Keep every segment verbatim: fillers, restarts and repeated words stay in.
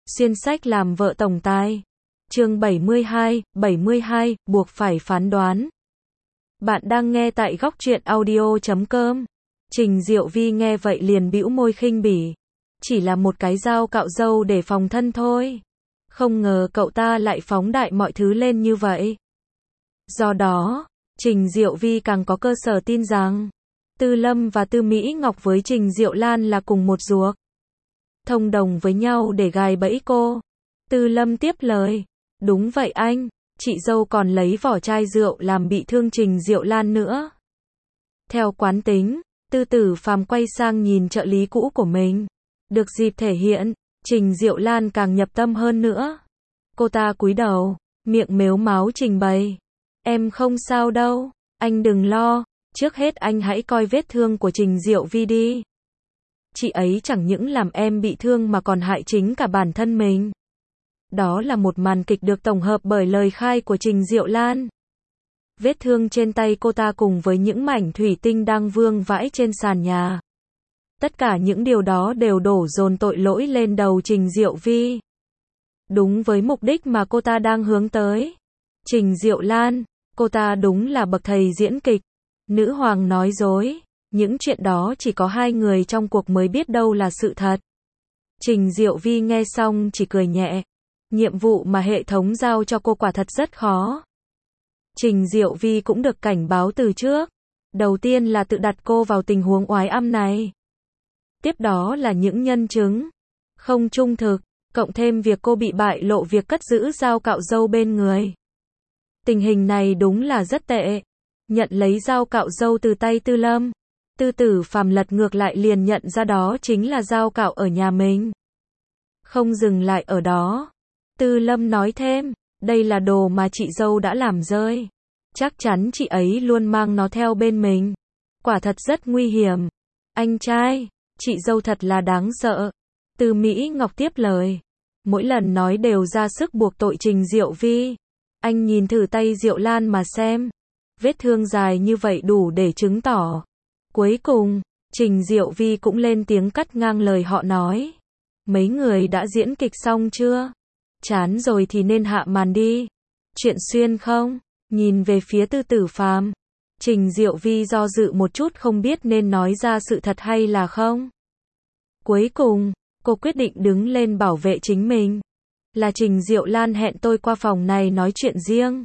Xuyên sách làm vợ tổng tài. Chương bảy mươi hai, bảy mươi hai, buộc phải phán đoán. Bạn đang nghe tại góc truyện audio chấm com. Trình Diệu Vi nghe vậy liền bĩu môi khinh bỉ. Chỉ là một cái dao cạo râu để phòng thân thôi. Không ngờ cậu ta lại phóng đại mọi thứ lên như vậy. Do đó, Trình Diệu Vi càng có cơ sở tin rằng Tư Lâm và Tư Mỹ Ngọc với Trình Diệu Lan là cùng một ruột, thông đồng với nhau để gài bẫy cô. Tư Lâm tiếp lời, đúng vậy anh, chị dâu còn lấy vỏ chai rượu làm bị thương Trình Diệu Lan nữa. Theo quán tính, Tư Tử Phàm quay sang nhìn trợ lý cũ của mình. Được dịp thể hiện, Trình Diệu Lan càng nhập tâm hơn nữa. Cô ta cúi đầu, miệng mếu máo trình bày. Em không sao đâu, anh đừng lo, trước hết anh hãy coi vết thương của Trình Diệu Vi đi. Chị ấy chẳng những làm em bị thương mà còn hại chính cả bản thân mình. Đó là một màn kịch được tổng hợp bởi lời khai của Trình Diệu Lan. Vết thương trên tay cô ta cùng với những mảnh thủy tinh đang vương vãi trên sàn nhà. Tất cả những điều đó đều đổ dồn tội lỗi lên đầu Trình Diệu Vi. Đúng với mục đích mà cô ta đang hướng tới. Trình Diệu Lan, cô ta đúng là bậc thầy diễn kịch. Nữ hoàng nói dối. Những chuyện đó chỉ có hai người trong cuộc mới biết đâu là sự thật. Trình Diệu Vi nghe xong chỉ cười nhẹ. Nhiệm vụ mà hệ thống giao cho cô quả thật rất khó. Trình Diệu Vi cũng được cảnh báo từ trước. Đầu tiên là tự đặt cô vào tình huống oái âm này. Tiếp đó là những nhân chứng không trung thực, cộng thêm việc cô bị bại lộ việc cất giữ dao cạo râu bên người. Tình hình này đúng là rất tệ. Nhận lấy dao cạo râu từ tay Tư Lâm, Tư Tử Phàm lật ngược lại liền nhận ra đó chính là dao cạo ở nhà mình. Không dừng lại ở đó, Tư Lâm nói thêm, đây là đồ mà chị dâu đã làm rơi. Chắc chắn chị ấy luôn mang nó theo bên mình. Quả thật rất nguy hiểm. Anh trai, chị dâu thật là đáng sợ. Tư Mỹ Ngọc tiếp lời. Mỗi lần nói đều ra sức buộc tội Trình Diệu Vi. Anh nhìn thử tay Diệu Lan mà xem. Vết thương dài như vậy đủ để chứng tỏ. Cuối cùng, Trình Diệu Vi cũng lên tiếng cắt ngang lời họ nói. Mấy người đã diễn kịch xong chưa? Chán rồi thì nên hạ màn đi. Chuyện xuyên không? Nhìn về phía Tư Tử Phàm, Trình Diệu Vi do dự một chút không biết nên nói ra sự thật hay là không. Cuối cùng, cô quyết định đứng lên bảo vệ chính mình. Là Trình Diệu Lan hẹn tôi qua phòng này nói chuyện riêng.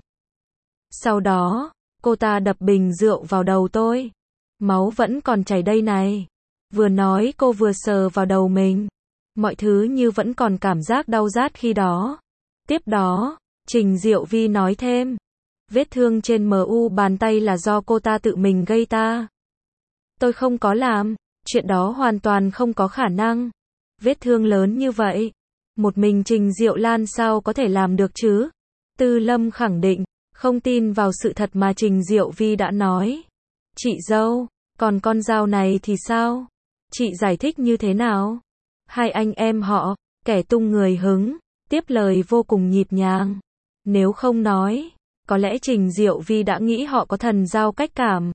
Sau đó, cô ta đập bình rượu vào đầu tôi. Máu vẫn còn chảy đây này. Vừa nói cô vừa sờ vào đầu mình. Mọi thứ như vẫn còn cảm giác đau rát khi đó. Tiếp đó, Trình Diệu Vi nói thêm. Vết thương trên em u bàn tay là do cô ta tự mình gây ta. Tôi không có làm. Chuyện đó hoàn toàn không có khả năng. Vết thương lớn như vậy. Một mình Trình Diệu Lan sao có thể làm được chứ? Tư Lâm khẳng định, không tin vào sự thật mà Trình Diệu Vi đã nói. Chị dâu, còn con dao này thì sao? Chị giải thích như thế nào? Hai anh em họ, kẻ tung người hứng, tiếp lời vô cùng nhịp nhàng. Nếu không nói, có lẽ Trình Diệu Vi đã nghĩ họ có thần giao cách cảm.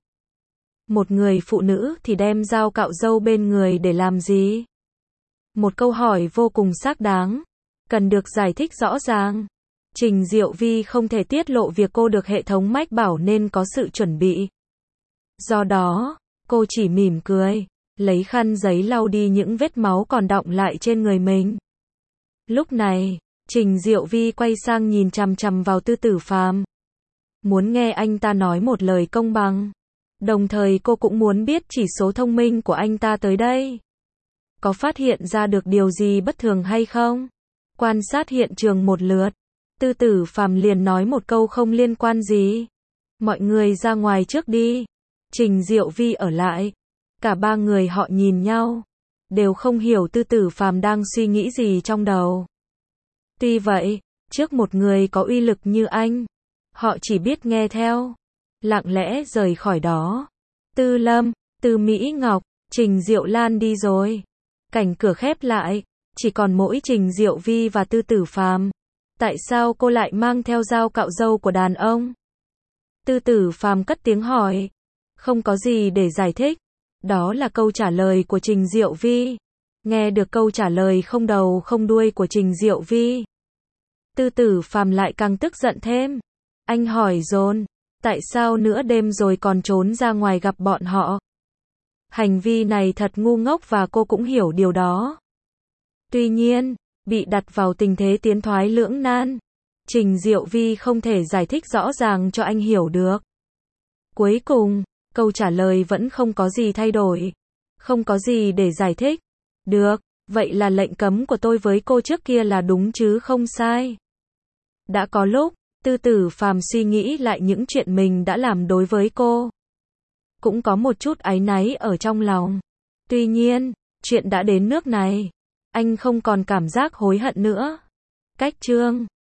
Một người phụ nữ thì đem dao cạo râu bên người để làm gì? Một câu hỏi vô cùng xác đáng, cần được giải thích rõ ràng. Trình Diệu Vi không thể tiết lộ việc cô được hệ thống mách bảo nên có sự chuẩn bị. Do đó, cô chỉ mỉm cười, lấy khăn giấy lau đi những vết máu còn đọng lại trên người mình. Lúc này, Trình Diệu Vi quay sang nhìn chằm chằm vào Tư Tử Phàm. Muốn nghe anh ta nói một lời công bằng. Đồng thời cô cũng muốn biết chỉ số thông minh của anh ta tới đây. Có phát hiện ra được điều gì bất thường hay không? Quan sát hiện trường một lượt, Tư Tử Phàm liền nói một câu không liên quan gì. Mọi người ra ngoài trước đi. Trình Diệu Vi ở lại. Cả ba người họ nhìn nhau, đều không hiểu Tư Tử Phàm đang suy nghĩ gì trong đầu. Tuy vậy, trước một người có uy lực như anh, họ chỉ biết nghe theo, lặng lẽ rời khỏi đó. Tư Lâm, Tư Mỹ Ngọc, Trình Diệu Lan đi rồi. Cảnh cửa khép lại, chỉ còn mỗi Trình Diệu Vi và Tư Tử Phàm. Tại sao cô lại mang theo dao cạo râu của đàn ông? Tư Tử Phàm cất tiếng hỏi. Không có gì để giải thích. Đó là câu trả lời của Trình Diệu Vi. Nghe được câu trả lời không đầu không đuôi của Trình Diệu Vi, Tư Tử Phàm lại càng tức giận thêm. Anh hỏi dồn, tại sao nửa đêm rồi còn trốn ra ngoài gặp bọn họ? Hành vi này thật ngu ngốc và cô cũng hiểu điều đó. Tuy nhiên, bị đặt vào tình thế tiến thoái lưỡng nan, Trình Diệu Vi không thể giải thích rõ ràng cho anh hiểu được. Cuối cùng, câu trả lời vẫn không có gì thay đổi. Không có gì để giải thích. Được, vậy là lệnh cấm của tôi với cô trước kia là đúng chứ không sai. Đã có lúc, Tư Tử Phàm suy nghĩ lại những chuyện mình đã làm đối với cô. Cũng có một chút áy náy ở trong lòng. Tuy nhiên, chuyện đã đến nước này, anh không còn cảm giác hối hận nữa. Cách chương